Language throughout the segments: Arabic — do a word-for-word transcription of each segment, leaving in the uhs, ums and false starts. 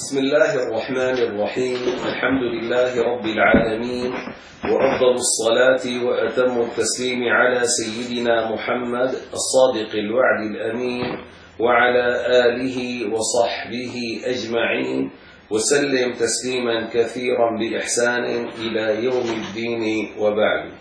بسم الله الرحمن الرحيم. الحمد لله رب العالمين، وأفضل الصلاة وأتم التسليم على سيدنا محمد الصادق الوعد الأمين وعلى آله وصحبه أجمعين، وسلم تسليما كثيرا بإحسان إلى يوم الدين، وبعد.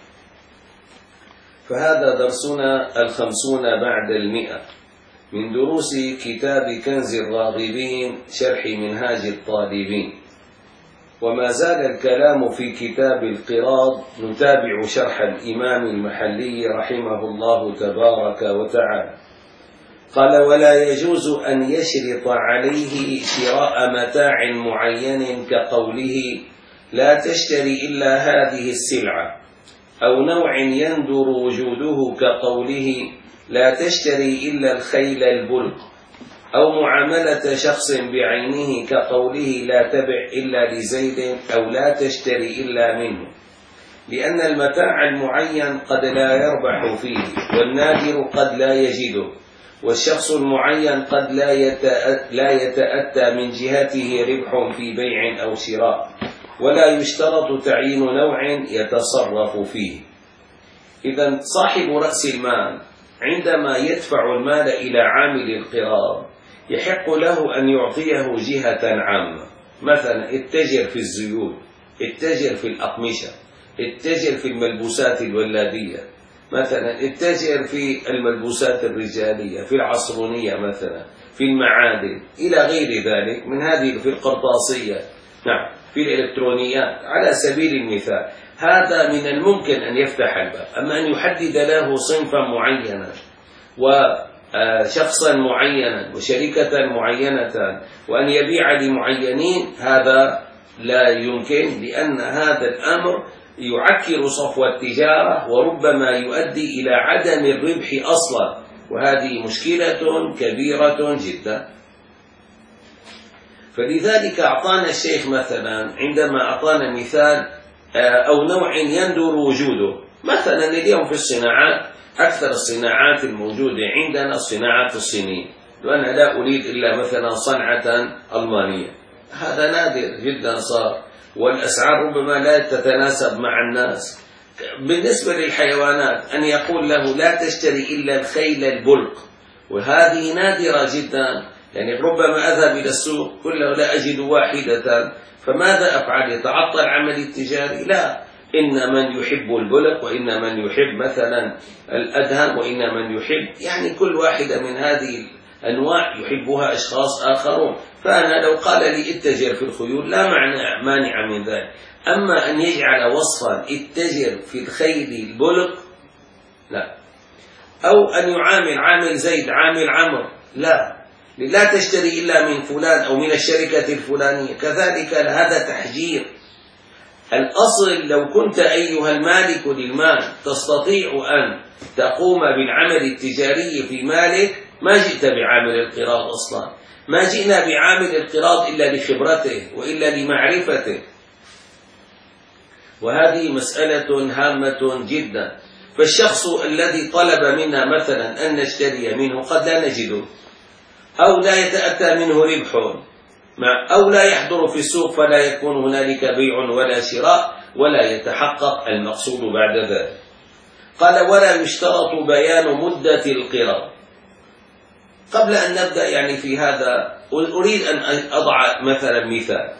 فهذا درسنا الخمسون بعد المئة من دروس كتاب كنز الراغبين شرح منهاج الطالبين، وما زال الكلام في كتاب القراض. نتابع شرح الإمام المحلي رحمه الله تبارك وتعالى. قال: ولا يجوز أن يشرط عليه شراء متاع معين كقوله لا تشتري إلا هذه السلعة، أو نوع يندر وجوده كقوله لا تشتري إلا الخيل البلق، أو معاملة شخص بعينه كقوله لا تبع إلا لزيد، أو لا تشتري إلا منه، لأن المتاع المعين قد لا يربح فيه، والنادر قد لا يجده، والشخص المعين قد لا يتأتى من جهته ربح في بيع أو شراء، ولا يشترط تعيين نوع يتصرف فيه. إذن صاحب رأس المال عندما يدفع المال إلى عامل القراض يحق له أن يعطيه جهة عامة، مثلا اتجر في الزيوت، اتجر في الأقمشة، اتجر في الملبوسات الولادية، مثلا اتجر في الملبوسات الرجالية، في العصرونية مثلا، في المعادن إلى غير ذلك من هذه، في القرطاسية، نعم، في الإلكترونيات على سبيل المثال. هذا من الممكن أن يفتح الباب. أما أن يحدد له صنفا معينا وشخصا معينا وشركة معينة وأن يبيع لمعينين، هذا لا يمكن، لأن هذا الأمر يعكر صفو التجارة وربما يؤدي إلى عدم الربح أصلا، وهذه مشكلة كبيرة جدا. فلذلك أعطانا الشيخ مثلا عندما أعطانا مثال أو نوع يندر وجوده، مثلا اليوم في الصناعات أكثر الصناعات الموجودة عندنا الصناعات الصينية، وأنا لا أريد إلا مثلا صنعة ألمانية، هذا نادر جدا صار، والأسعار ربما لا تتناسب مع الناس. بالنسبة للحيوانات أن يقول له لا تشتري إلا الخيل البلق، وهذه نادرة جدا، يعني ربما أذهب إلى السوق كله لا أجد واحدة، فماذا أفعل؟ يتعطل عملي التجاري؟ لا، إن من يحب البلق، وإن من يحب مثلا الأدهم، وإن من يحب، يعني كل واحدة من هذه الأنواع يحبها أشخاص آخرون. فأنا لو قال لي اتجر في الخيول لا معنى مانع من ذلك، أما أن يجعل وصفا اتجر في الخيل البلق لا، أو أن يعامل عامل زيد عامل عمرو، لا، لا تشتري إلا من فلان أو من الشركة الفلانية، كذلك هذا تحجير. الأصل لو كنت أيها المالك للمال تستطيع أن تقوم بالعمل التجاري في مالك ما جئت بعامل القراض أصلا، ما جئنا بعامل القراض إلا لخبرته وإلا لمعرفته، وهذه مسألة هامة جدا. فالشخص الذي طلب منا مثلا أن نشتري منه قد لا نجده، أو لا يتأتى منه ربح، أو لا يحضر في السوق فلا يكون هنالك بيع ولا شراء، ولا يتحقق المقصود بعد ذلك. قال: ولا يشترط بيان مدة القراض. قبل أن نبدأ يعني في هذا أريد أن أضع مثلا مثال.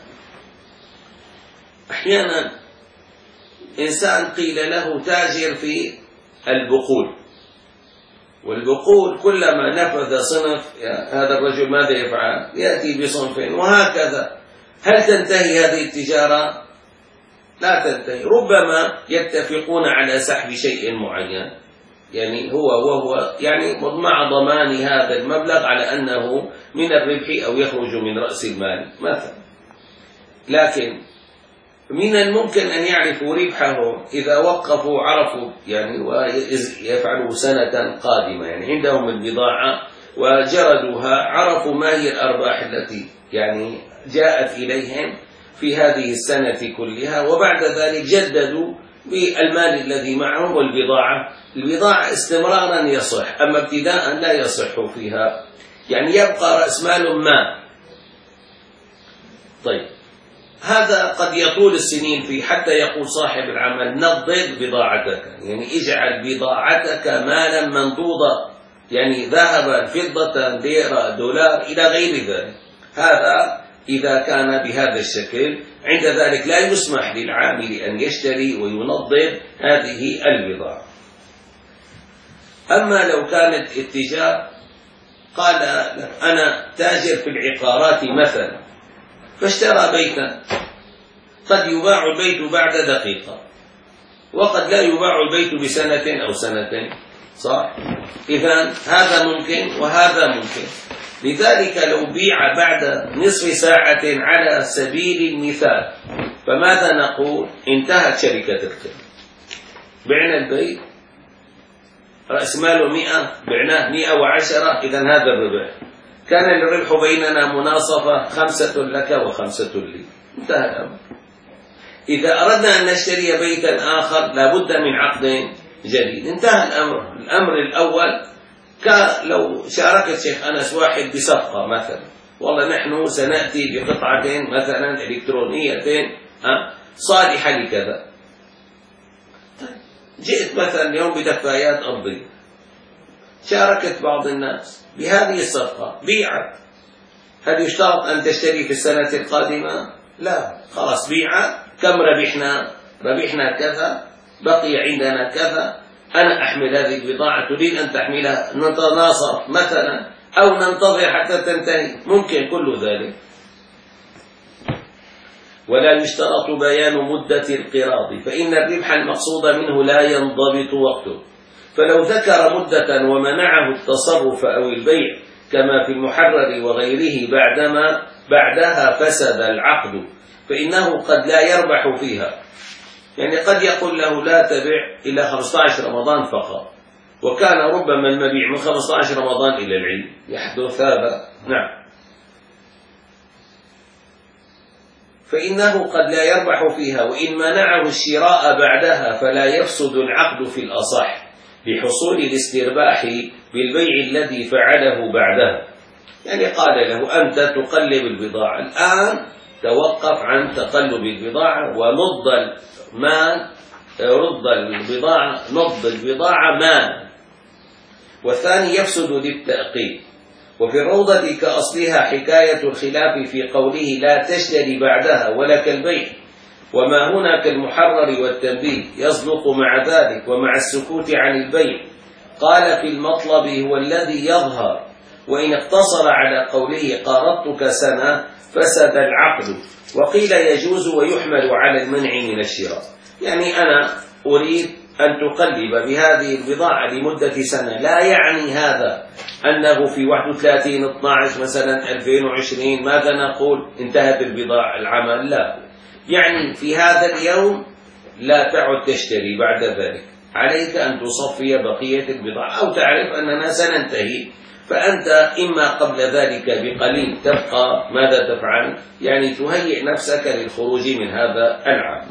أحيانا إنسان قيل له تاجر في البقول، والبقول كلما نفذ صنف هذا الرجل ماذا يفعل؟ يأتي بصنف، وهكذا. هل تنتهي هذه التجارة؟ لا تنتهي، ربما يتفقون على سحب شيء معين، يعني هو وهو يعني مع ضمان هذا المبلغ على أنه من الربح أو يخرج من رأس المال مثلا. لكن من الممكن أن يعرفوا ربحه إذا وقفوا، عرفوا يعني ويفعلوا سنة قادمة، يعني عندهم البضاعة وجردوها، عرفوا ما هي الأرباح التي يعني جاءت إليهم في هذه السنة كلها، وبعد ذلك جددوا بالمال الذي معهم والبضاعة. البضاعة استمرارا يصح، أما ابتداء لا يصح فيها، يعني يبقى رأس مال ما طيب هذا قد يطول السنين فيه حتى يقول صاحب العمل نضد بضاعتك، يعني اجعل بضاعتك مالا منضوضا، يعني ذهبا فضة ليرة دولار إلى غير ذلك. هذا إذا كان بهذا الشكل، عند ذلك لا يسمح للعامل أن يشتري وينضد هذه البضاعة. أما لو كانت التجار قال أنا تاجر في العقارات مثلا، فاشترى بيتا، قد يباع البيت بعد دقيقة وقد لا يباع البيت بسنة أو سنتين، صح؟ إذن هذا ممكن وهذا ممكن. لذلك لو بيع بعد نصف ساعة على سبيل المثال، فماذا نقول؟ انتهت شركة القرض، بعنا البيت رأس ماله مئة، بعناه مئة وعشرة، إذن هذا الربح. كان الربح بيننا مناصفة، خمسة لك وخمسة لي، انتهى الأمر. إذا أردنا أن نشتري بيتا آخر لابد من عقد جديد، انتهى الأمر. الأمر الأول لو شاركت شيخ أنس واحد بصفقة مثلا، والله نحن سنأتي بقطعة مثلا إلكترونية صالحة لكذا، جئت مثلا اليوم بدفايات أرضية، شاركت بعض الناس بهذه الصفقة، بيعت. هل يشترط أن تشتري في السنة القادمة؟ لا، خلاص بيعت. كم ربحنا؟ ربحنا كذا، بقي عندنا كذا، أنا أحمل هذه البضاعة، تريد أن تحملها، نتناصر مثلا أو ننتظر حتى تنتهي، ممكن كل ذلك. ولا يشترط بيان مدة القراض، فإن الربح المقصود منه لا ينضبط وقته، فلو ذكر مدة ومنعه التصرف أو البيع كما في المحرر وغيره بعدما بعدها فسد العقد، فإنه قد لا يربح فيها. يعني قد يقول له لا تبع إلى خمسة عشر رمضان فقط، وكان ربما المبيع من خمسة عشر رمضان إلى العيد، يحدث هذا. نعم، فإنه قد لا يربح فيها، وإن منعه الشراء بعدها فلا يفسد العقد في الأصح لحصول الاسترباح بالبيع الذي فعله بعدها. يعني قال له أنت تقلب البضاعة الآن، توقف عن تقلب البضاعة ونض المال، رد البضاعة، نض البضاعة مال. والثاني يفسد للتأقيد. وفي الروضة كأصلها حكاية الخلاف في قوله لا تشتري بعدها ولك البيع، وما هنا كالمحرر والتنبيه يصدق مع ذلك ومع السكوت عن البيع. قال في المطلب هو الذي يظهر، وإن اقتصر على قوله قارضتك سنة فسد العقد. وقيل يجوز ويحمل على المنع من الشراء، يعني أنا أريد أن تقلب بهذه البضاعة لمدة سنة، لا يعني هذا أنه في واحد وثلاثين اثني عشر مثلا ألفين وعشرين ماذا نقول انتهت البضاعة العمل، لا، يعني في هذا اليوم لا تعد تشتري، بعد ذلك عليك أن تصفي بقية البضاعة أو تعرف أننا سننتهي، فأنت إما قبل ذلك بقليل تبقى ماذا تفعل؟ يعني تهيئ نفسك للخروج من هذا العام.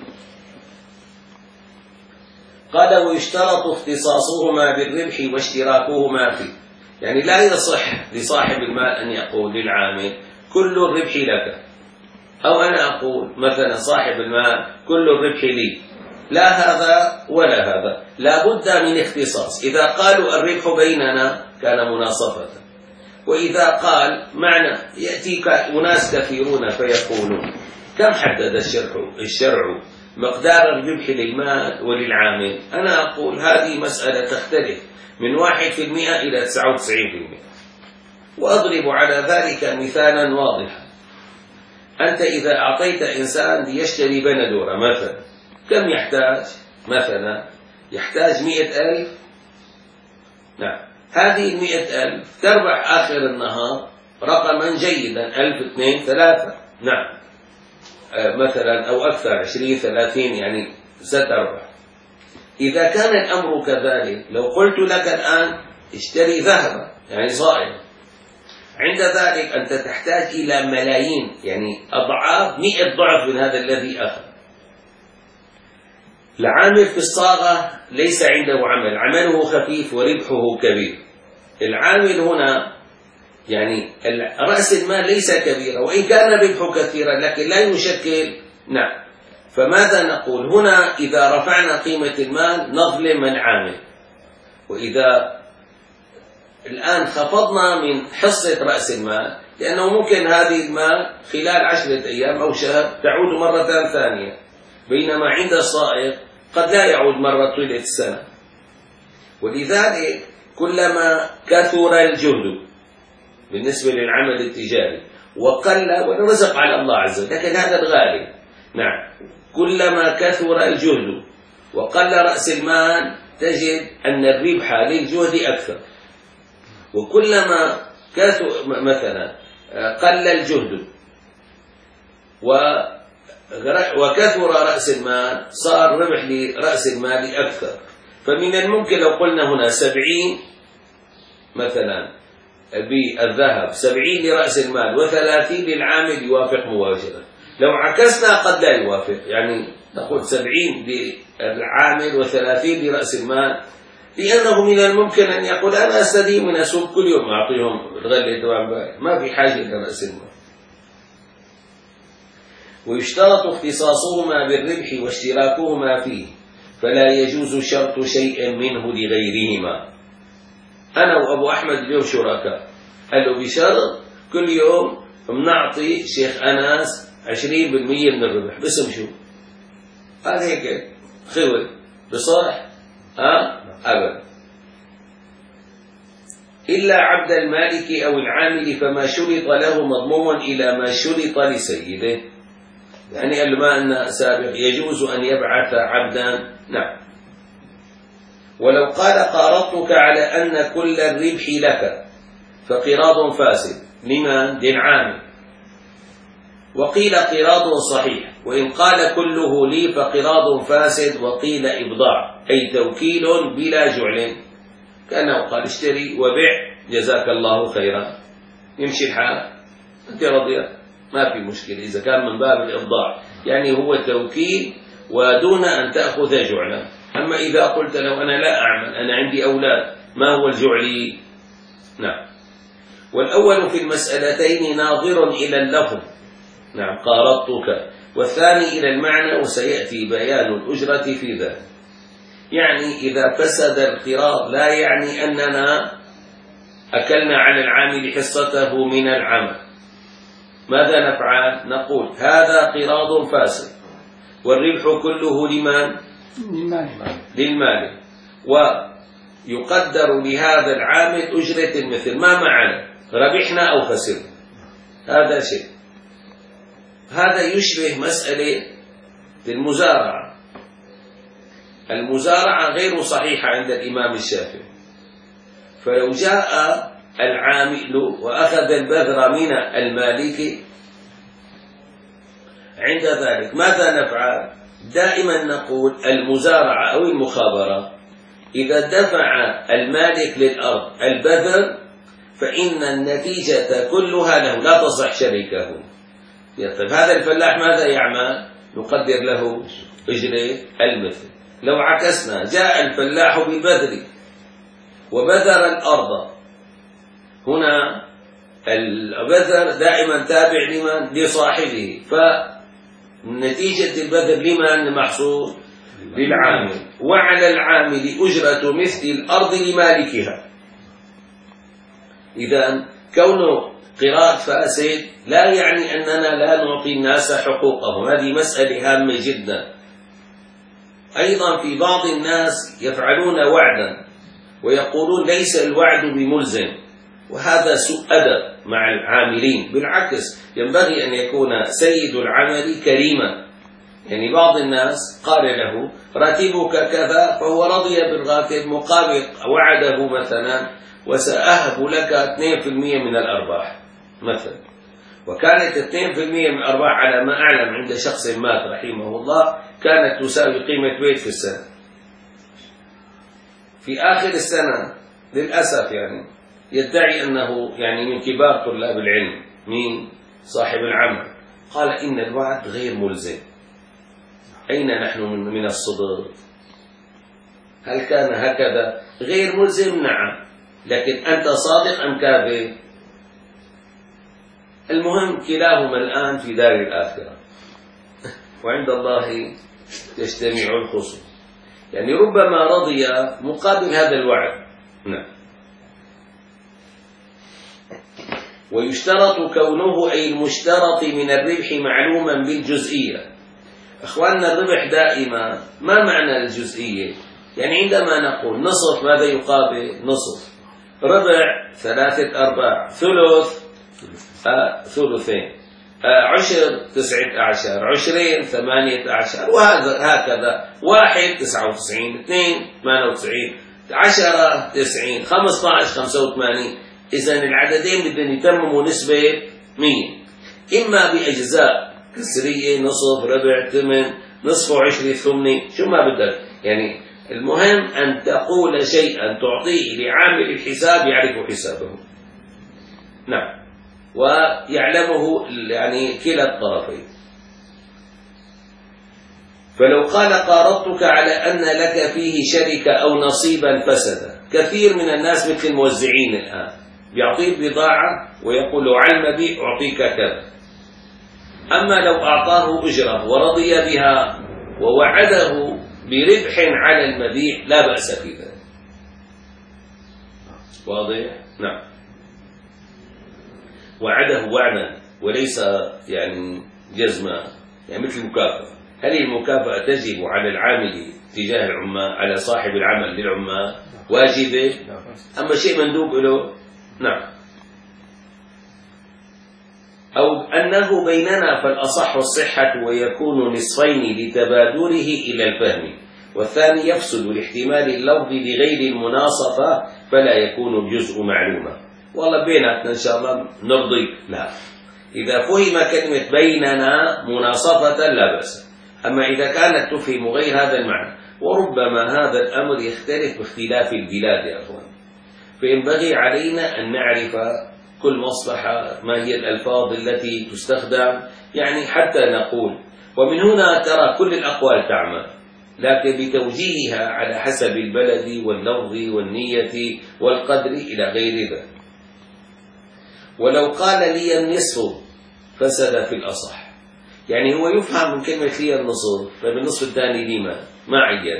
قال ويشترط اختصاصهما بالربح واشتراكهما فيه، يعني لا يصح لصاحب المال أن يقول للعامل كل الربح لك، أو أنا أقول مثلا صاحب المال كل الربح لي، لا هذا ولا هذا، لا بد من اختصاص. إذا قالوا الربح بيننا كان مناصفة، وإذا قال معنى يأتيك أناس كثيرون فيقولون كم حدد الشرع الشرع مقدار الربح للمال وللعامل، أنا أقول هذه مسألة تختلف من واحد في المئة إلى تسعة وتسعين في المئة. وأضرب على ذلك مثالا واضحا. أنت إذا أعطيت إنسان ليشتري بندورة مثلا، كم يحتاج؟ مثلا يحتاج مئة ألف. نعم، هذه المئة ألف تربح آخر النهار رقما جيدا، ألف، اثنين، ثلاثة، نعم مثلا أو أكثر، عشرين، ثلاثين، يعني ستربح. إذا كان الأمر كذلك، لو قلت لك الآن اشتري ذهبا يعني صائغ، عند ذلك أنت تحتاج إلى ملايين، يعني أضعاف، مئة ضعف من هذا الذي أخذ. العامل في الصاغة ليس عنده عمل، عمله خفيف وربحه كبير. العامل هنا يعني رأس المال ليس كبيرا، وإن كان ربحه كثيرا لكن لا يشكل. نعم. فماذا نقول هنا؟ إذا رفعنا قيمة المال نظلم العامل، وإذا الآن خفضنا من حصة رأس المال، لأنه ممكن هذه المال خلال عشرة أيام أو شهر تعود مرة ثانية، بينما عند الصائغ قد لا يعود مرة طيلة السنة. ولذلك كلما كثر الجهد بالنسبة للعمل التجاري وقل، والرزق على الله عز وجل، لكن هذا الغالب. نعم. كلما كثر الجهد وقل رأس المال تجد أن الربح للجهد أكثر، وكلما كثر مثلا قل الجهد وكثر رأس المال صار ربح لرأس المال أكثر. فمن الممكن لو قلنا هنا سبعين مثلا بالذهب، سبعين لرأس المال وثلاثين للعامل يوافق مباشرة. لو عكسنا قد لا يوافق، يعني نقول سبعين للعامل وثلاثين لرأس المال، لأنه من الممكن أن يقول أنا أستدين من السوق كل يوم أعطيهم الغلة، ما في حاجة إلى رأس المال. ويشترط اختصاصهما بالربح واشتراكهما فيه، فلا يجوز شرط شيء منه لغيرهما. أنا وأبو أحمد اليوم شركاء، قال له بشرط كل يوم بنعطي شيخ أناس عشرين بالمية من الربح، باسم شو؟ قال هيك خوي بصح؟ ها؟ أبدا. إلا عبد المالك أو العامل فما شرط له مضموم إلى ما شرط لسيده. يعني قال له ما أن سابق يجوز أن يبعث عبدا. نعم. ولو قال قارضتك على أن كل الربح لك فقراض فاسد لمن؟ للعامل، وقيل قراض صحيح، وإن قال كله لي فقراض فاسد، وقيل إبضاع أي توكيل بلا جعل، كأنه قال اشتري وبيع جزاك الله خيرا، يمشي الحال، أنت رضيت ما في مشكلة إذا كان من باب الإبضاع، يعني هو توكيل ودون أن تأخذ جعلا. أما إذا قلت له أنا لا أعمل، أنا عندي أولاد، ما هو الجعلي؟ نعم. والأول في المسألتين ناظر إلى اللفظ، نعم قارضتك، والثاني إلى المعنى، وسيأتي بيان الأجرة في ذلك. يعني إذا فسد القراض لا يعني أننا أكلنا على العامل حصته من العمل. ماذا نفعل؟ نقول هذا قراض فاسد والربح كله لمن؟ للمالك، ويقدر لهذا العامل أجرة المثل، ما معنا ربحنا أو خسرنا، هذا شيء. هذا يشبه مسألة المزارعة. المزارعة غير صحيحة عند الإمام الشافعي، فلو جاء العامل وأخذ البذر من المالك عند ذلك ماذا نفعل؟ دائما نقول المزارعة أو المخابرة إذا دفع المالك للأرض البذر فإن النتيجة كلها له، لا تصح شريكه. طيب هذا الفلاح ماذا يعمل؟ نقدر له أجرة المثل. لو عكسنا جاء الفلاح بالبذر وبذر الأرض، هنا البذر دائما تابع لمن؟ لصاحبه، فنتيجة البذر لمن محصول؟ للعامل، وعلى العامل أجرة مثل الأرض لمالكها. إذا كونه قراض فاسد لا يعني أننا لا نعطي الناس حقوقهم، هذه مسألة هامة جدا. أيضا في بعض الناس يفعلون وعدا ويقولون ليس الوعد بملزم، وهذا سوء أدب مع العاملين. بالعكس ينبغي أن يكون سيد العمل كريما. يعني بعض الناس قال له راتبك كذا فهو رضي بالراتب مقابل وعده مثلا وسأهب لك اثنين بالمئة من الأرباح مثلا، وكانت اثنين بالمئة من الأرباح على ما أعلم عند شخص مات رحمه الله كانت تساوي قيمة بيت في السنة. في آخر السنة للأسف يعني يدعي أنه يعني من كبار طلاب العلم، مين؟ صاحب العمل، قال إن الوعد غير ملزم. أين نحن من الصدق؟ هل كان هكذا؟ غير ملزم نعم، لكن أنت صادق أم كاذب؟ المهم كلاهما الآن في دار الآخرة، وعند الله يجتمع الخصوم. يعني ربما رضي مقابل هذا الوعد. نعم. ويشترط كونه أي المشترط من الربح معلوما بالجزئية. أخواننا الربح دائما ما معنى الجزئية؟ يعني عندما نقول نصف ماذا يقابل؟ نصف. ربع ثلاثة أرباع. ثلث آه ثلثين. آه عشر تسعة عشر. عشرين ثمانية عشر. وهذا هكذا. واحد تسعة وتسعين. اثنين ثمانية وتسعين. عشرة تسعين. خمسة عشر خمسة وثمانين. إذن العددين بدهم يتمموا نسبة مية، إما بأجزاء كسرية نصف ربع ثمن نصف وعشرة ثمنة، شو ما بدك. يعني المهم أن تقول شيئا تعطيه لعامل الحساب يعرف حسابه. نعم. ويعلمه يعني كلا الطرفين. فلو قال قارضتك على أن لك فيه شركة أو نصيبا فسد. كثير من الناس مثل الموزعين الآن بيعطيك بضاعة ويقول له على المبيع أعطيك كذا. أما لو أعطاه أجرة ورضي بها ووعده بربح على المبيع لا بأس في ذلك. واضح؟ نعم. وعده وعدا وليس يعني جزما، يعني مثل المكافأة. هل المكافأة تجب على العامل تجاه العمال، على صاحب العمل للعمال واجبة؟ أما شيء مندوب له. نعم. أو أنه بيننا فالأصح الصحة ويكون نصفين لتبادره إلى الفهم، والثاني يفسد لاحتمال اللفظ بغير المناصفة فلا يكون الجزء معلوما. والله بيناتنا إن شاء الله نرضيك. لا، إذا فهم كلمة بيننا مناصفة لا بأس. أما إذا كانت تفهم غير هذا المعنى، وربما هذا الأمر يختلف باختلاف البلاد يا أخوان، فينبغي علينا أن نعرف كل مصلحة ما هي الألفاظ التي تستخدم، يعني حتى نقول. ومن هنا ترى كل الأقوال تعمل، لكن بتوجيهها على حسب البلد واللفظ والنية والقدر إلى غير ذلك. ولو قال لي النصف فسد في الأصح، يعني هو يفهم من كلمة لي النصف، فبالنصف الثاني لما ما عين.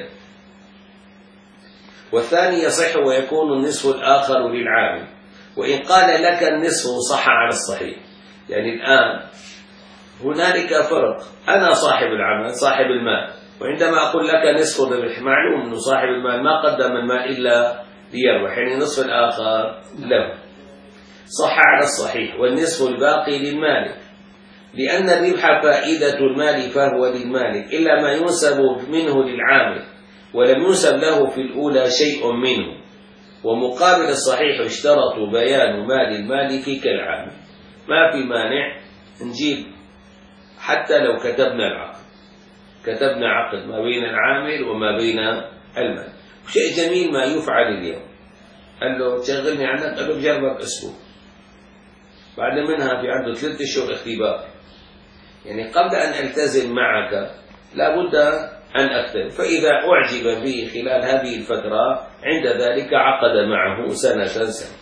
والثاني يصح ويكون النصف الآخر للعامل. وإن قال لك النصف صح على الصحيح. يعني الآن هنالك فرق، أنا صاحب العمل صاحب المال، وعندما أقول لك نصف الربح معلوم أنه صاحب المال ما قدم المال إلا ليربح، يعني النصف الآخر له. صح على الصحيح. والنصف الباقي للمالك، لأن الربح فائدة المال فهو للمالك إلا ما ينسب منه للعامل، ولم ينسب له في الأولى شيء منه. ومقابل الصحيح اشترطوا بيان مال المالك كالعامل. ما في مانع نجيب حتى لو كتبنا العقد، كتبنا عقد ما بين العامل وما بين المال. شيء جميل ما يفعل اليوم، قال له تشغلني عنك، قال له بجربك أسبوع، بعد منها في عنده ثلاثة أشهر اختبار. يعني قبل أن ألتزم معك لابد أن أكتب، فإذا أعجب به خلال هذه الفترة عند ذلك عقد معه سنة سنة.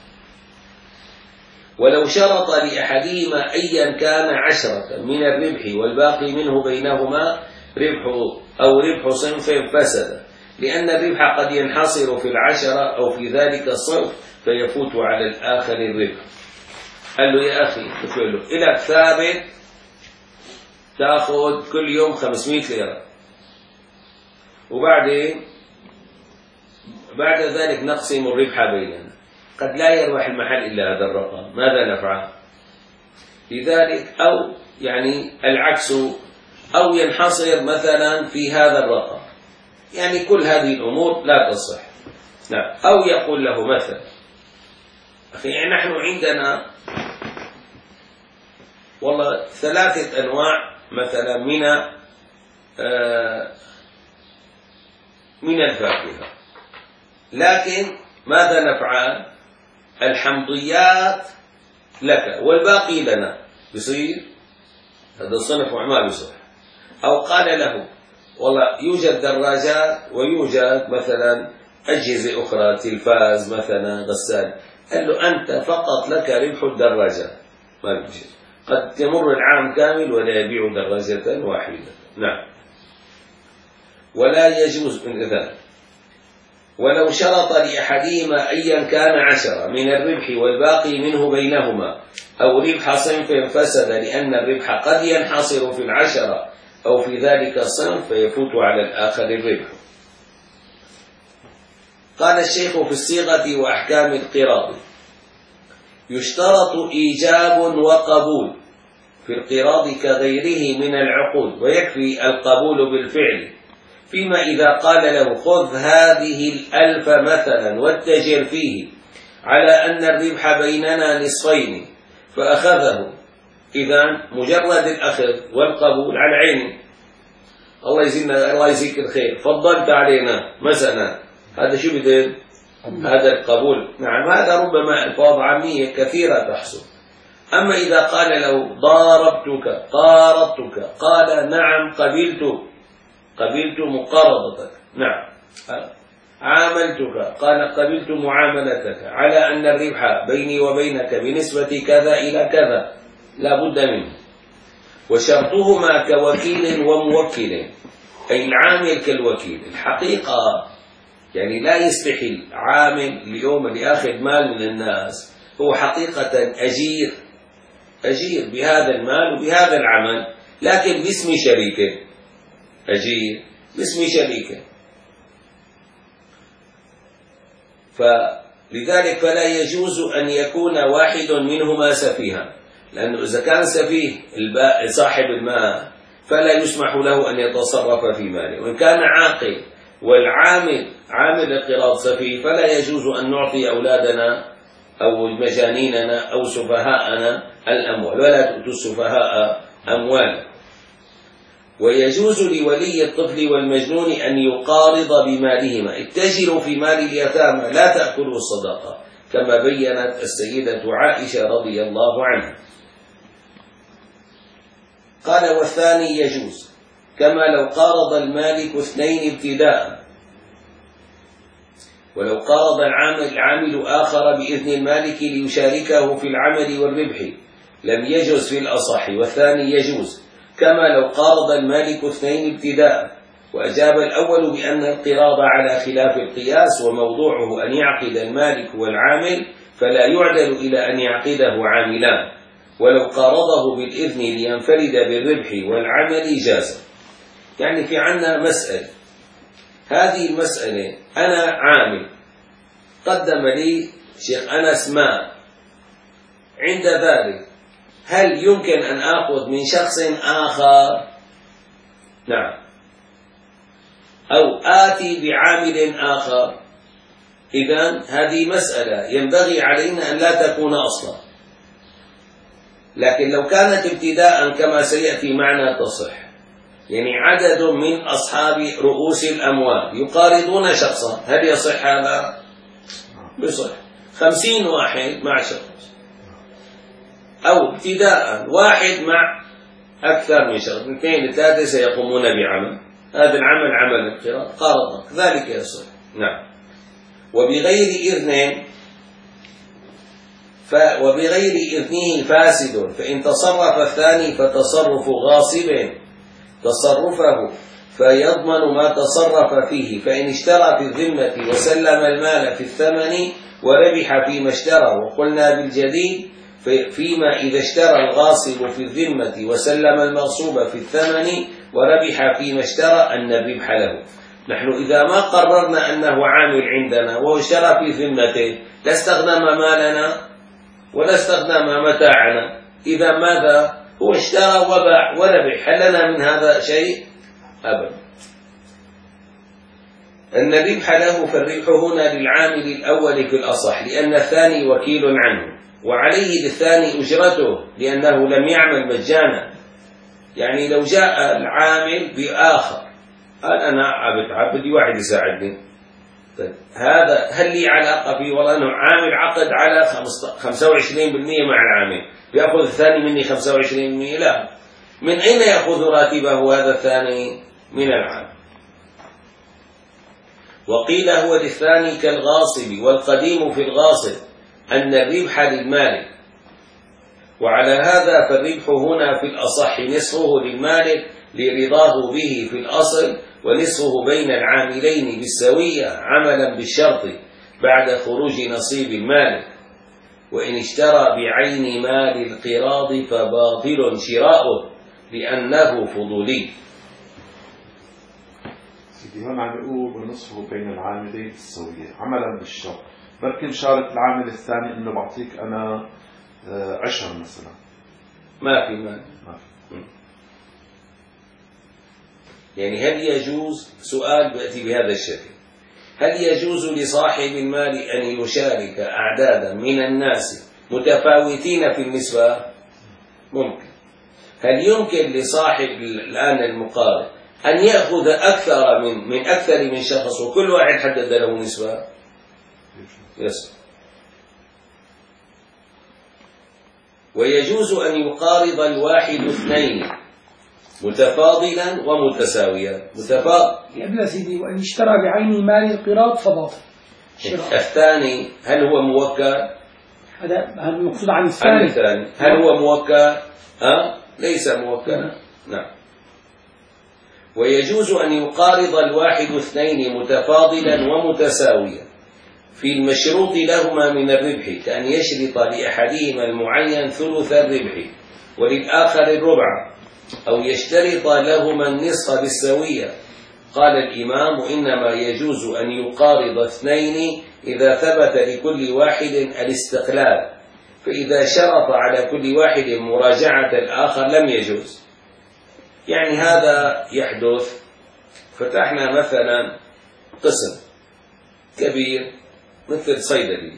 ولو شرط لأحدهما أيا كان عشرة من الربح والباقي منه بينهما ربح أو ربح صنف فسد، لأن الربح قد ينحصر في العشرة أو في ذلك الصنف فيفوت على الآخر الربح. قال له يا أخي تقول له إلك ثابت تأخذ كل يوم خمسمائة ليرة، وبعدين بعد ذلك نقسم الربح بيننا، قد لا يربح المحل إلا هذا الرقم، ماذا نفعل؟ لذلك أو يعني العكس، أو ينحصر مثلا في هذا الرقم، يعني كل هذه الأمور لا تصح. نعم. أو يقول له مثلا أخي نحن عندنا والله ثلاثة أنواع مثلا من آه من الفاكهة، لكن ماذا نفعل؟ الحمضيات لك والباقي لنا، بصير هذا الصنف ما بيصح. أو قال له والله يوجد دراجات ويوجد مثلا أجهزة أخرى، تلفاز مثلا غسال، قال له أنت فقط لك ربح الدراجات ما بيجي، قد تمر العام كامل ولا يبيع دراجة واحدة. نعم. ولا يجوز من ذلك. ولو شرط لأحدهما أيا كان عشرة من الربح والباقي منه بينهما، أو ربح صنف فسد لأن الربح قد ينحصر في العشرة أو في ذلك الصنف فيفوت على الآخر الربح. قال الشيخ في الصيغة وأحكام القراض: يشترط إيجاب وقبول في القراض كغيره من العقود، ويكفي القبول بالفعل، فيما إذا قال له خذ هذه الألف مثلا واتجر فيه على أن الربح بيننا نصفين فأخذه، إذا مجرد الأخذ والقبول على عينه. الله يزيدنا الله يجزيك الخير، فضلت علينا مثلا، هذا شو بدل؟ هذا القبول. نعم، هذا ربما ألفاظ عامية كثيرة تحصل. أما إذا قال له ضاربتك قارضتك، قال نعم قبلت قبلت مقارضتك، نعم عاملتك، قال قبلت معاملتك على أن الربح بيني وبينك بنسبة كذا إلى كذا، لا بد منه. وشرطهما كوكيل وموكل، أي العامل كالوكيل. الحقيقة يعني لا يستحيل عامل اليوم اللي ياخذ مال من الناس هو حقيقة أجير أجير بهذا المال وبهذا العمل، لكن باسم شريكه، أجير باسم شريكه. فلذلك فلا يجوز أن يكون واحد منهما سفيها، لأنه إذا كان سفيه صاحب المال فلا يسمح له أن يتصرف في ماله، وإن كان عاقل والعامل عامل القراض سفيه فلا يجوز أن نعطي أولادنا أو مجانيننا أو سفهاءنا الأموال، ولا تؤتوا السفهاء أموال. ويجوز لولي الطفل والمجنون أن يقارض بمالهما، اتجروا في مال اليتامى لا تأكلوا الصدقة، كما بينت السيدة عائشة رضي الله عنها. قال والثاني يجوز، كما لو قارض المالك اثنين ابتداء، ولو قارض العامل العامل آخر بإذن المالك ليشاركه في العمل والربح لم يجوز في الأصح، والثاني يجوز، كما لو قارض المالك اثنين ابتداء. وأجاب الأول بأن القراض على خلاف القياس، وموضوعه أن يعقد المالك والعامل فلا يعدل إلى أن يعقده عاملان، ولو قارضه بالإذن لينفرد بالربح والعمل جاز. يعني في عنا مسألة، هذه المسألة أنا عامل قدم لي شيخ أنس مال، عند ذلك هل يمكن أن آخذ من شخص آخر؟ نعم. أو آتي بعامل آخر؟ إذن هذه مسألة ينبغي علينا أن لا تكون أصلا، لكن لو كانت ابتداء كما سيأتي معنا تصح. يعني عدد من أصحاب رؤوس الأموال يقارضون شخصا، هل يصح هذا؟ يصح. خمسين واحد مع شخص، أو ابتداء واحد مع أكثر من شخص، اثنين ثلاثة سيقومون بعمل، هذا العمل عمل القراض قارض، ذلك يصح. نعم. وبغير إذن ف... وبغير إذنه فاسد، فإن تصرف الثاني فتصرف غاصب تصرفه فيضمن ما تصرف فيه، فإن اشترى في الذمة وسلم المال في الثمن وربح فيما اشترى، وقلنا بالجديد فيما إذا اشترى الغاصب في الذمة وسلم المغصوب في الثمن وربح فيما اشترى أن الربح له. نحن إذا ما قررنا أنه عامل عندنا وهو اشترى في ذمته لاستخدم مالنا ولا استخدم متاعنا، إذا ماذا؟ هو اشترى وباع وربح، هل لنا من هذا شيء؟ أبدا. أن الربح له، فالربح هنا للعامل الأول في الأصح، لأن الثاني وكيل عنه، وعليه للثاني أجرته لأنه لم يعمل مجانا. يعني لو جاء العامل بآخر قال أنا عبد عبدي واحد يساعدني، طيب هذا هل لي علاقة فيه؟ والله أنه عامل عقد على خمسة وعشرين بالمئة مع العامل، بيأخذ الثاني مني خمسة وعشرين بالمئة، لا. من أين يأخذ راتبه هذا الثاني؟ من العامل. وقيل هو للثاني كالغاصب، والقديم في الغاصب أن الربح للمالك، وعلى هذا فالربح هنا في الأصح نصفه للمالك لرضاه به في الأصل، ونصفه بين العاملين بالسوية عملا بالشرط بعد خروج نصيب المالك. وإن اشترى بعين مال القراض فباطل شراؤه لأنه فضولي. سيدي هون عم يقول ونصفه بين العاملين بالسوية عملا بالشرط، بركن شارط العامل الثاني انه بعطيك انا عشر مثلا، ما في مال. ما في. يعني هل يجوز، سؤال بأتي بهذا الشكل، هل يجوز لصاحب المال أن يشارك أعدادا من الناس متفاوتين في النسبة؟ ممكن. هل يمكن لصاحب الآن المقارض أن يأخذ أكثر من من أكثر من شخص وكل واحد حدد له نسبة؟ يس. ويجوز أن يقارض الواحد اثنين متفاضلا ومتساويا. متفاضل يا سيدي وإن اشترى بعين مال القراض فباطل. الثاني هل هو موكل؟ هذا هذا المقصود عن الثاني. الثاني هل هو موكل؟ أه؟ ليس موكلا. نعم. ويجوز أن يقارض الواحد اثنين متفاضلا ومتساويا في المشروط لهما من الربح، كأن يشرط لأحدهما المعين ثلث الربح وللآخر الربع، أو يشترط لهما النصف بالسوية. قال الإمام إنما يجوز أن يقارض اثنين إذا ثبت لكل واحد الاستقلال، فإذا شرط على كل واحد مراجعة الآخر لم يجوز. يعني هذا يحدث، فتحنا مثلا قسم كبير مثل صيدلية،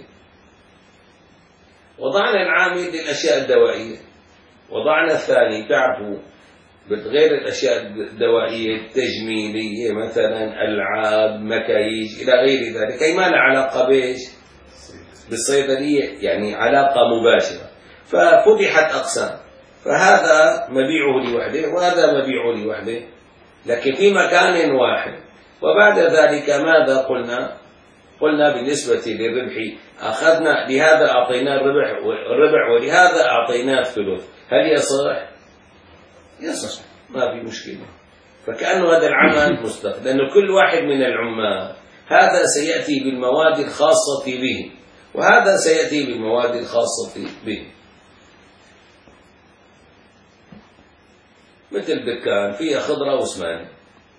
وضعنا العامل للأشياء الدوائية، وضعنا الثاني تعرفوا غير الأشياء الدوائية التجميلية مثلا ألعاب مكاييج إلى غير ذلك، أي ما له علاقة بإيش؟ بالصيدلية، يعني علاقة مباشرة. ففتحت أقسام، فهذا مبيعه لوحده وهذا مبيعه لوحده، لكن في مكان واحد. وبعد ذلك ماذا قلنا؟ قلنا بالنسبة للربح أخذنا لهذا أعطيناه الربح الربع ولهذا أعطيناه الثلث. هل يصح؟ يصح، ما في مشكلة. فكأنه هذا العمل مستقل، لأنه كل واحد من العمال هذا سيأتي بالمواد الخاصة به وهذا سيأتي بالمواد الخاصة به. مثل دكان فيها خضرة واسماني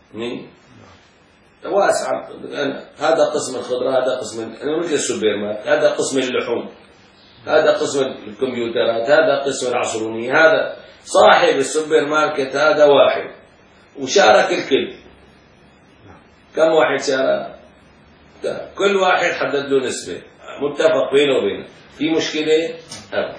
واسعة، هذا قسم الخضرة، هذا قسم مثل السوبر ماركت، هذا قسم اللحوم، هذا قسم الكمبيوترات، هذا قسم العصرونية. هذا صاحب السوبر ماركت هذا واحد وشارك الكل. كم واحد شارك؟ كل واحد حدد له نسبة متفق بينه وبينه. في مشكلة؟ أبدا.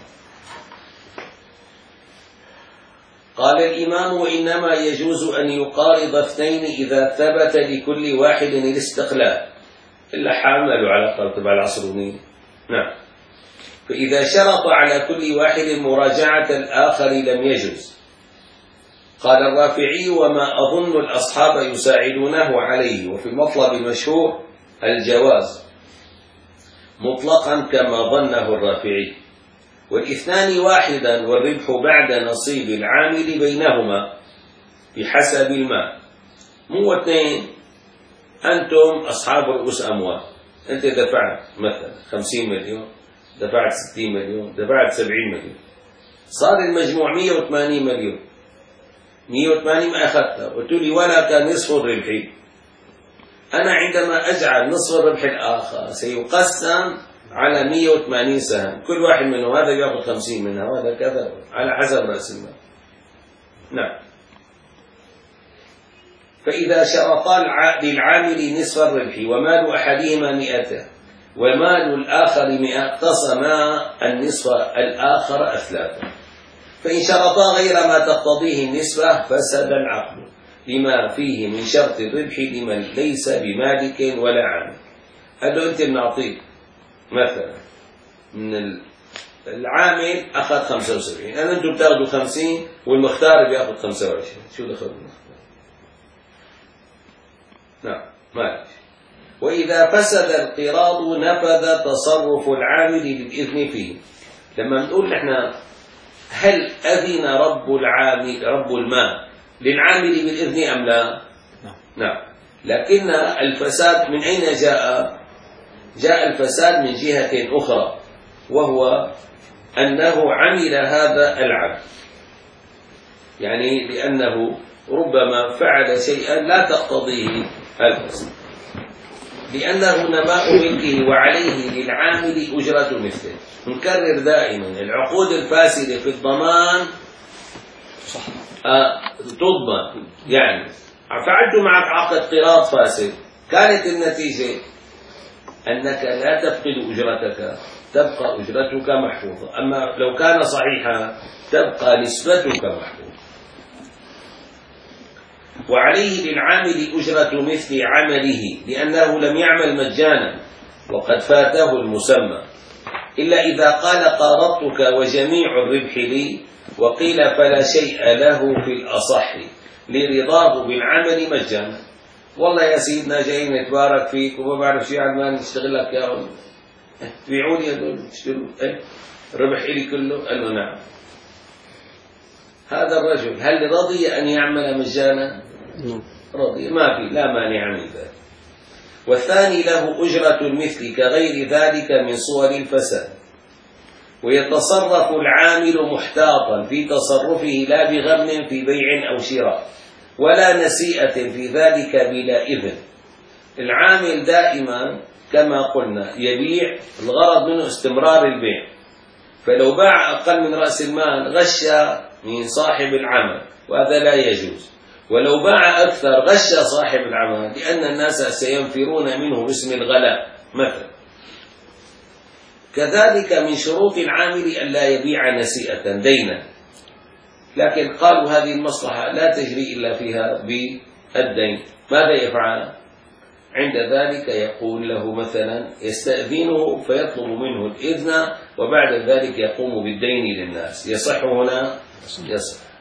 قال الإمام وإنما يجوز أن يقارض اثنين إذا ثبت لكل واحد الاستقلال، إلا حامل على قرطب العصروني. نعم. فإذا شرط على كل واحد مراجعة الآخر لم يجوز. قال الرافعي وما أظن الأصحاب يساعدونه عليه، وفي المطلب المشهور الجواز مطلقا كما ظنه الرافعي، والاثنان واحدا والربح بعد نصيب العامل بينهما بحسب المال. مو اثنين، أنتم أصحاب رؤوس أموال، أنت دفعت مثلا خمسين مليون، دفعت ستين مليون، دفعت سبعين مليون، صار المجموع مئة وثمانين مليون. مئة وثمانين ما أخذتها، قلت لي ولا كان نصف الربح. أنا عندما أجعل نصف الربح الآخر سيقسم على مئة وثمانين سهم، كل واحد منه هذا يأخذ خمسين منها وهذا كذا على حسب رأس المال. نعم. فإذا شرطا للعامل نصف الربح ومال أحدهما مئة ومال الآخر مئة اقتسما النصف الآخر أثلاثا. فإن شرطا غير ما تقتضيه النسبة فسد العقد لما فيه من شرط الربح لمن ليس بمالك ولا عامل. قال له أنت بنعطيك مثلا من العامل أخذ خمسة وسبعين، أنا أنتم بتاخذوا خمسين والمختار بيأخذ خمسة وعشرين، شو دخل المختار؟ نعم مالك. وإذا فسد القراض نفذ تصرف العامل بالإذن فيه. لما نقول نحن هل أذن رب العامل رب المال للعامل بالإذن أم لا؟ نعم. لكن الفساد من أين جاء؟ جاء الفساد من جهة أخرى، وهو أنه عمل هذا العبد، يعني لأنه ربما فعل شيئا لا تقتضيه الفساد، لأنه نماء ملكه وعليه للعامل أجرة مثله. نكرر دائما العقود الفاسدة في الضمان آه تضمن، يعني فعلت معك عقد قراض فاسد، كانت النتيجة أنك لا تفقد أجرتك، تبقى أجرتك محفوظة. أما لو كان صحيحا تبقى نسبتك محفوظة. وعليه للعامل أجرة مثل عمله، لأنه لم يعمل مجانا وقد فاته المسمى، إلا إذا قال قارضتك وجميع الربح لي، وقيل فلا شيء له في الأصح لرضاه بالعمل مجانا. والله يا سيدنا جاي نتبارك فيك وما بعرف شيء عن ما نشتغل لك يا تبيعوا لي هذول تشتروا ايه الربح إلي كله؟ قال له نعم. هذا الرجل هل رضي أن يعمل مجانا؟ رضي، ما في لا مانع من ذلك. والثاني له أجرة المثل كغير ذلك من صور الفساد. ويتصرف العامل محتاطا في تصرفه لا بغم في بيع أو شراء ولا نسيئة في ذلك بلا إذن. العامل دائما كما قلنا يبيع، الغرض منه استمرار البيع، فلو باع أقل من رأس المال غش من صاحب العمل، وهذا لا يجوز. ولو باع أكثر غش صاحب العمل، لأن الناس سينفرون منه باسم الغلاء مثلا. كذلك من شروط العامل أن لا يبيع نسيئة دينا، لكن قالوا هذه المصلحة لا تجري إلا فيها بالدين. ماذا يفعل؟ عند ذلك يقول له مثلا يستأذنه فيطلب منه الإذن، وبعد ذلك يقوم بالدين للناس. يصح هنا؟ يصح.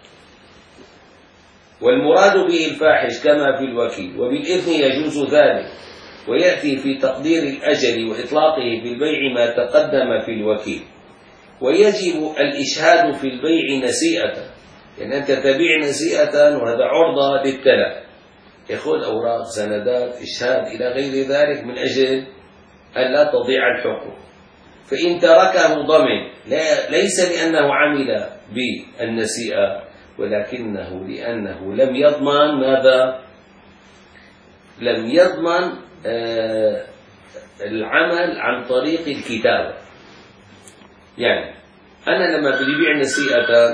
والمراد به الفاحش كما في الوكيل، وبالإذن يجوز ذلك، ويأتي في تقدير الأجل وإطلاقه في البيع ما تقدم في الوكيل. ويجب الإشهاد في البيع نسيئة، يعني أنت تبيع نسيئة وهذا عرضة للتلف، يأخذ أوراق سندات إشهاد إلى غير ذلك من أجل أن لا تضيع الحقوق. فإن تركه ضمن ليس لأنه عمل بالنسيئة، ولكنه لأنه لم يضمن ماذا؟ لم يضمن آه العمل عن طريق الكتابة. يعني أنا لما ببيع نسيئة،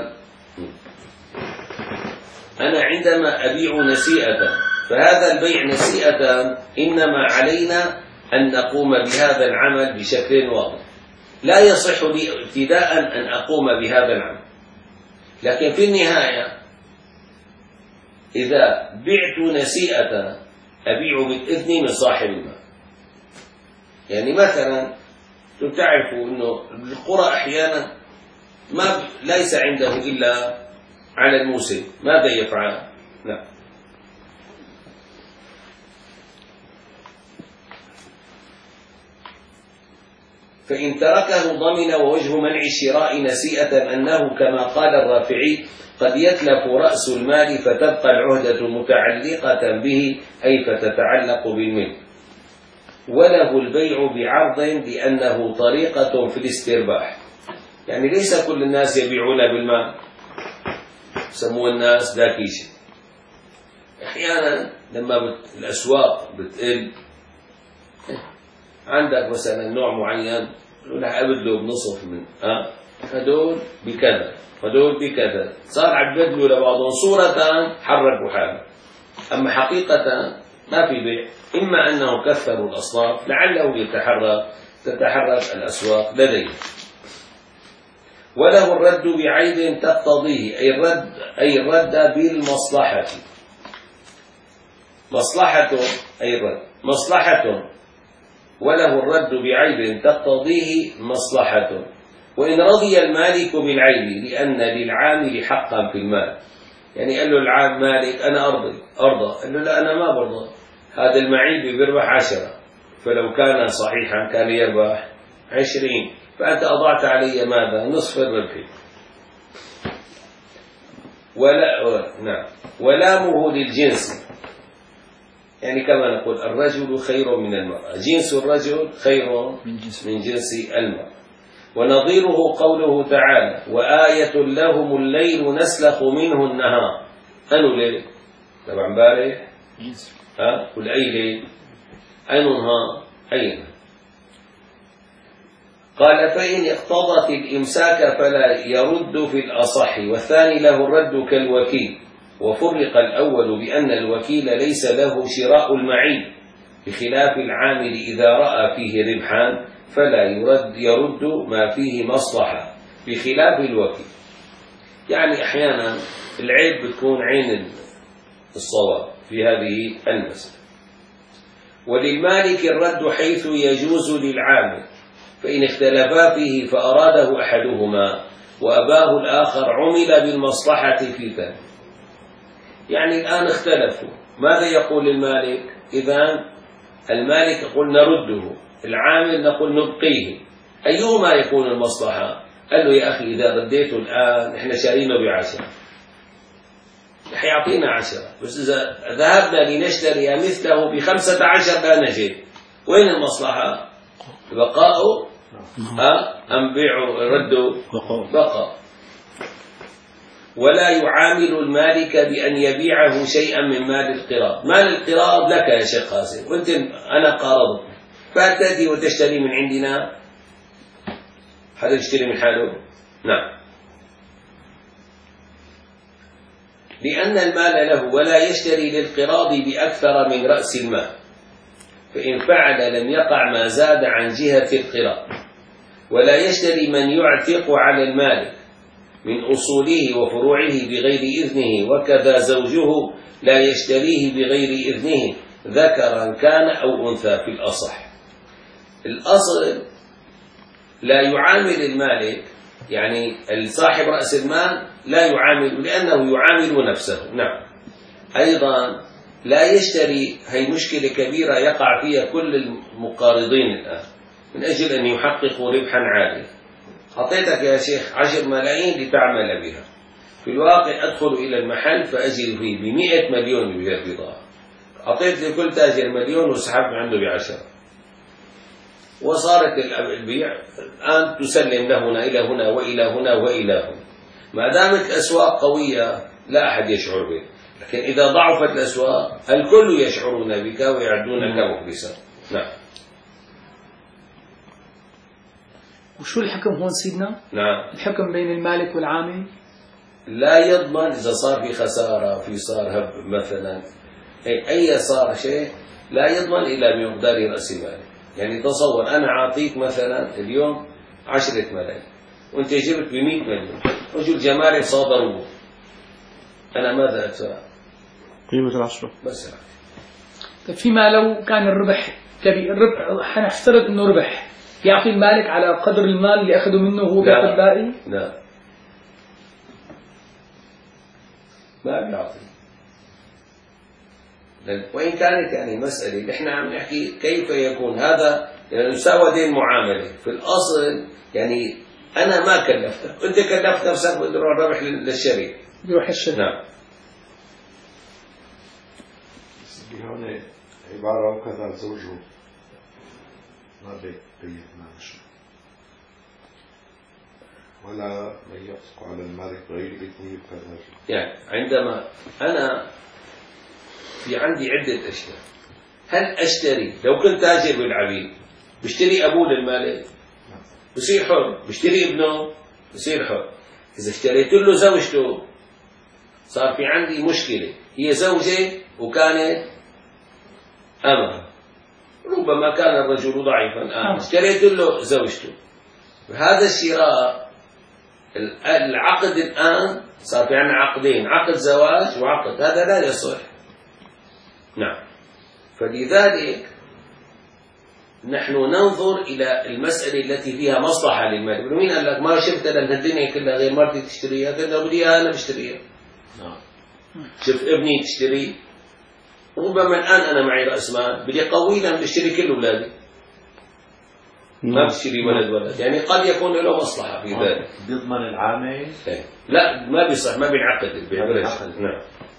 أنا عندما أبيع نسيئة، فهذا البيع نسيئة إنما علينا أن نقوم بهذا العمل بشكل واضح. لا يصح لي ابتداء أن أقوم بهذا العمل، لكن في النهاية إذا بعت نسيئة أبيع بالإذن من صاحب المال. يعني مثلا تعرفوا أنه القرى أحيانا ما ليس عنده إلا على الموسم، ماذا يفعل؟ لا. فإن تركه ضمن، ووجه منع الشراء نسيئة أنه كما قال الرافعي قد يتلف رأس المال فتبقى العهدة متعلقة به، أي فتتعلق بالملك. وله البيع بعرض لأنه طريقة في الاسترباح، يعني ليس كل الناس يبيعون بالمال، سموه الناس داكيشة. أحيانا لما بت... الأسواق بتقل، عندك مثلا نوع معين يقول أبدله بنصف من ها هدول بكذا هدول بكذا، صار عم يبدلوا لبعضهم صورة حركوا حاله، أما حقيقة ما في بيع. إما أنه كثروا الأصناف لعله يتحرك تتحرك الأسواق لديه. وله الرد بعيب تقتضيه، أي الرد أي الرد بالمصلحة. مصلحة أي الرد مصلحة، وله الرد بعيب تقتضيه مصلحة. وإن رضي المالك بالعيب لأن للعامل حقا في المال، يعني قال له العام مالك أنا أرضي أرضى، قال له لا أنا ما برضى، هذا المعيب بيربح عشرة، فلو كان صحيحا كان يربح عشرين، فأنت أضعت علي ماذا؟ نصف الربح. ولا نعم ولامه للجنس، يعني كما نقول الرجل خير من المرأة، جنس الرجل خير من جنس, من جنس المرأة. ونظيره قوله تعالى وآية لهم الليل نسلخ منه النهار. أنو ليل؟ طبعا بارح ها كل أي ليل أي نهار أي نهار. قال فإن اقتضت الإمساك فلا يرد في الأصح، والثاني له الرد كالوكيل. وفرق الأول بأن الوكيل ليس له شراء المعين، بخلاف العامل إذا رأى فيه ربحا فلا يرد, يرد ما فيه مصلحة بخلاف الوكيل. يعني أحيانا العيب بتكون عين الصواب في هذه المسألة. وللمالك الرد حيث يجوز للعامل، فإن اختلفا فيه فأراده أحدهما وأباه الآخر عمل بالمصلحة في ذلك. يعني الآن اختلفوا، ماذا يقول المالك؟ إذن المالك يقول نرده، العامل نقول نبقيه، أيهما يكون المصلحة؟ قال له يا أخي إذا رديته الآن إحنا شارينه بعشرة رح يعطينا عشرة، بس إذا ذهبنا لنشتري مثله بخمسة عشر لا نجد، وين المصلحة؟ بقاؤه أم بيعه رده؟ بقاء. ولا يعامل المالك بأن يبيعه شيئا من مال القراض. مال القراض لك يا شيخ قاسم، وانت أنا قارضك، فأتأتي وتشتري من عندنا، حدا يشتري من حاله؟ نعم، لأن المال له ولا يشتري للقراض بأكثر من رأس المال، فإن فعل لم يقع ما زاد عن جهة القراض. ولا يشتري من يعتق على المالك من أصوله وفروعه بغير إذنه، وكذا زوجه لا يشتريه بغير إذنه ذكرا كان أو أنثى في الأصح. الأصل لا يعامل المالك، يعني صاحب رأس المال لا يعامل لأنه يعامل نفسه. نعم. أيضا لا يشتري، هي مشكلة كبيرة يقع فيها كل المقارضين الآن من أجل أن يحققوا ربحا عاليا. أعطيتك يا شيخ عشر ملايين لتعمل بها، في الواقع أدخل إلى المحل فأجد فيه بمئة مليون من البضاعة، أعطيت لكل تاجر مليون وسحبت عنده بعشرة، وصارت البيع الآن تسلم لهنا إلى هنا وإلى هنا وإلى هنا. ما دامت الأسواق قوية لا أحد يشعر به، لكن إذا ضعفت الأسواق الكل يشعرون بك ويعدونك مخلصا. نعم. وشو الحكم هون سيدنا؟ نعم. الحكم بين المالك والعامل؟ لا يضمن إذا صار في خسارة، في صار هب مثلا، أي, أي صار شيء لا يضمن إلا بمقدار رأس المال. يعني تصور أنا أعطيك مثلا اليوم عشرة ملايين وأنت جبت بمئة مليون، رجل جمارك صادروه، أنا ماذا أدفع؟ قيمة العشرة بس. فيما لو كان الربح كبير، الربح حنفترض إنه ربح، يعطي المالك على قدر المال اللي أخذه منه وهو بياخذ الباقي؟ لا، ما بيعطي. وإن كانت يعني مسألة نحن عم نحكي كيف يكون هذا، يعني يساوى دين معاملة في الأصل، يعني أنا ما كلفتك، أنت كلفت نفسك بده يروح ربح للشريك، يروح الشريك. نعم. هون عبارة وكذا زوجه ما بيقيد معه ولا من يفسق على المالك غير إذنه كذا. يعني عندما أنا في عندي عدة أشياء، هل أشتري لو كنت تاجر بالعبيد بشتري أبوه للمالك بصير حر، بشتري ابنه بصير حر. إذا اشتريت له زوجته صار في عندي مشكلة، هي زوجة وكانت أمها، ربما كان الرجل ضعيفا الآن اشتريت له زوجته، هذا الشراء العقد الآن صار في عندنا عقدين، عقد زواج وعقد، هذا لا يصح. نعم. فلذلك نحن ننظر إلى المسألة التي فيها مصلحة للمالك. مين قال لك ما شفت لأن الدنيا كلها غير مرتي تشتريها؟ قال بدي أنا بشتريها. نعم. شوف ابني تشتري، ربما الآن أنا معي رأس مال بدي قوي لأن بشتري كل أولادي. ما بتشتري ولد ولد، يعني قد يكون له مصلحة في ذلك. بيضمن العامل؟ لا ما بيصح، ما بينعقد البيع. نعم.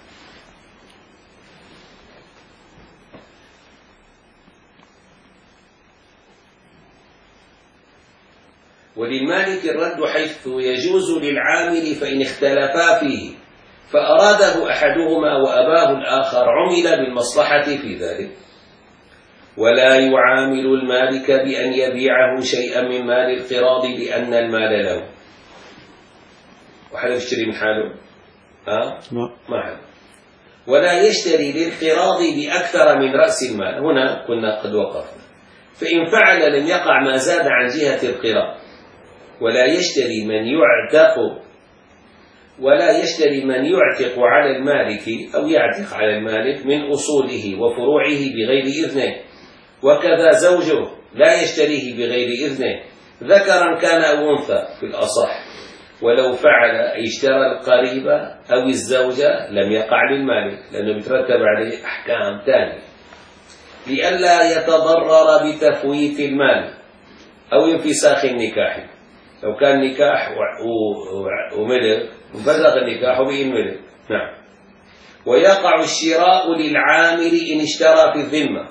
وللمالك الرد حيث يجوز للعامل فإن اختلفا فيه فأراده أحدهما وأباه الآخر عمل بالمصلحة في ذلك. ولا يعامل المالك بأن يبيعه شيئا من مال القراض لأن المال له. وحدا يشتري من حاله؟ ها؟ ما حدا. ولا يشتري للقراض بأكثر من رأس المال. هنا كنا قد وقفنا. فإن فعل لم يقع ما زاد عن جهة القراض. ولا يشتري من يعتق ولا يشتري من يعتق على المالك أو يعتق على المالك من أصوله وفروعه بغير إذنه. وكذا زوجه لا يشتريه بغير إذنه ذكرا كان أو أنثى في الأصح. ولو فعل أي اشترى القريب أو الزوجة لم يقع للمالك، لأنه يترتب عليه أحكام ثانية. لئلا يتضرر بتفويت المال أو انفساخ النكاح. لو كان نكاح وملك انفسخ النكاح وبينملك. نعم. ويقع الشراء للعامل إن اشترى في الذمة.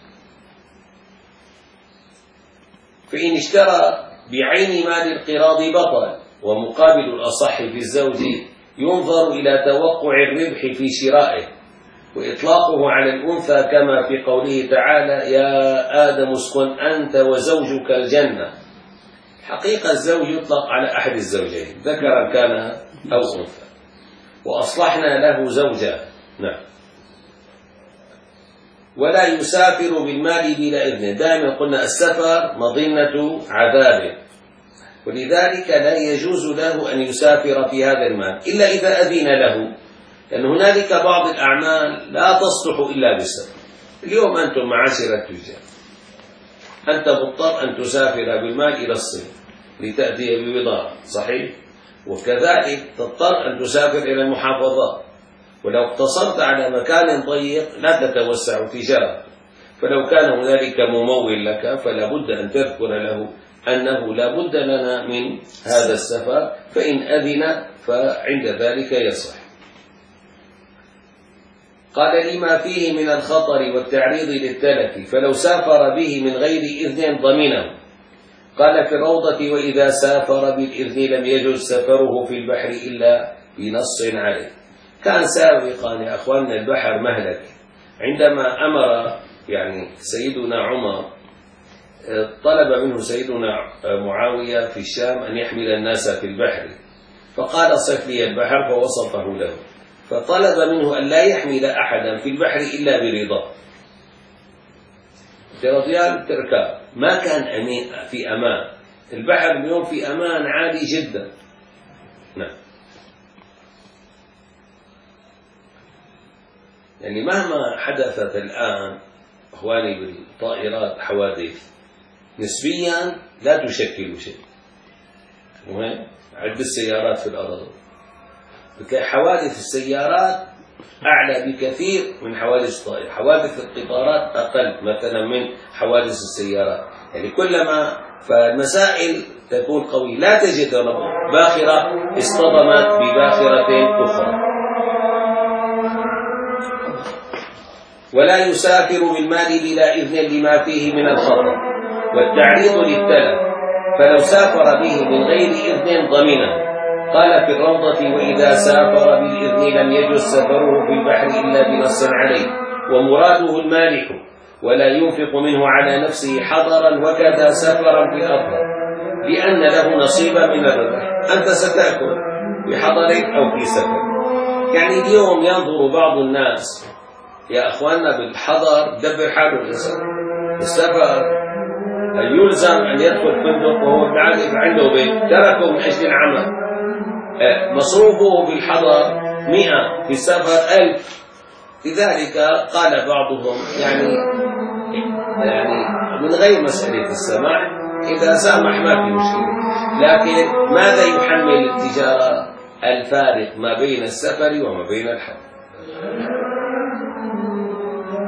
فإن اشترى بعين مال القراض بطل. ومقابل الأصح في الزوج ينظر إلى توقع الربح في شرائه وإطلاقه على الأنثى كما في قوله تعالى يا آدم اسكن أنت وزوجك الجنة. حقيقة الزوج يطلق على أحد الزوجين ذكرا كان أو أنثى. وأصلحنا له زوجا. نعم. ولا يسافر بالمال بلا إذن. دائما قلنا السفر مظنة عذاب، ولذلك لا يجوز له أن يسافر في هذا المال إلا إذا أذن له، لأن هنالك بعض الأعمال لا تصلح إلا بالسفر. اليوم أنتم معاشر التجار أنت مضطر أن تسافر بالمال إلى الصين لتأتي ببضاعة، صحيح؟ وكذلك تضطر أن تسافر إلى المحافظات، ولو اقتصرت على مكان ضيق لا تتوسع تجارة. فلو كان هنالك ممول لك فلا بد أن تذكر له أنه لا بد لنا من هذا السفر، فإن أذن فعند ذلك يصح. قال لما فيه من الخطر والتعريض للتلف فلو سافر به من غير إذن ضمنه. قال في الروضة وإذا سافر بالإذن لم يجوز سفره في البحر إلا بنص عليه. كان سابقا يا أخواننا البحر مهلك، عندما أمر يعني سيدنا عمر طلب منه سيدنا معاوية في الشام أن يحمل الناس في البحر، فقال صف لي البحر فوصفه له، فطلب منه أن لا يحمل أحدا في البحر إلا برضاه. رضيان تركاب ما كان أمين في أمان. البحر اليوم في أمان عالي جدا. نعم. يعني مهما حدثت الآن أخواني بالطائرات حوادث نسبيا لا تشكل شيء. مهم عد السيارات في الأرض بتلاقي حوادث السيارات أعلى بكثير من حوادث الطائرات. حوادث القطارات أقل مثلا من حوادث السيارات. يعني كلما فالمسائل تكون قوية لا تجد باخرة اصطدمت بباخرة أخرى. ولا يسافر بالمال بلا إذن لما فيه من الخطر والتعريض للتلف فلو سافر به من غير إذن ضمنه. قال في الروضة وإذا سافر بالإذن لم يجوز سفره في البحر إلا بنص عليه، ومراده المالك ولا ينفق منه على نفسه حضرا وكذا سفرا في الأرض لأن له نصيبا من الربح. أنت ستأكل بحضرك أو في سفر. يعني اليوم ينظر بعض الناس يا أخواننا بالحضر دبر حاله الإنسان، السفر يلزم أن يدخل فندق وهو عارف عنده بيت تركه من أجل العمل، مصروفه بالحضر مئة في السفر ألف. لذلك قال بعضهم يعني يعني من غير مسألة السماح إذا سامح ما في مشكلة، لكن ماذا يحمل التجارة الفارق ما بين السفر وما بين الحضر؟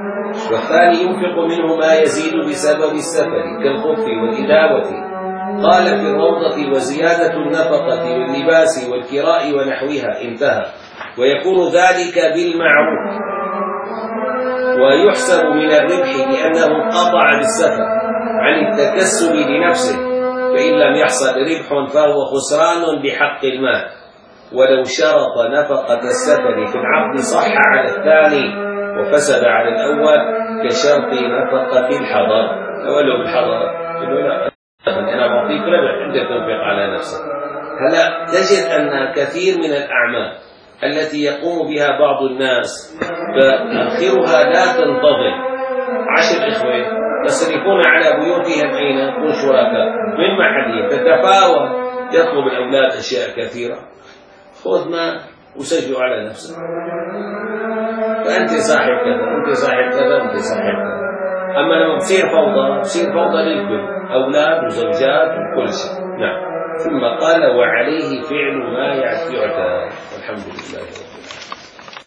والثاني ينفق منه ما يزيد بسبب السفر كالخف والإداوة. قال في الروضة: وزيادة النفقة واللباس والكراء ونحوها. انتهى. ويكون ذلك بالمعروف، ويحسب من الربح لأنه قطع بالسفر عن التكسب لنفسه، فإن لم يحصل ربح فهو خسران بحق المال. ولو شرط نفقة السفر في العقد صح على الثاني وفسد على الأول، كشرط نفقة الحضر. ولو بالحضر أنا بعطيك ربح أنت تنفق على نفسك. هلا تجد أن كثير من الأعمال التي يقوم بها بعض الناس فآخرها لا تنتظم. عشر إخوة يصرفون على بيوتهم أين يكون شركاء من محلهم، تتفاوت، يطلب الأولاد أشياء كثيرة. خذ ما وسجل على نفسك، فأنت صاحب كذا وأنت صاحب كذا وأنت صاحب كذا. أما لما بصير فوضى بصير فوضى للكل، أولاد وزوجات وكل شيء. نعم. ثم قال: وعليه فعل ما يعتاد. والحمد لله رب العالمين.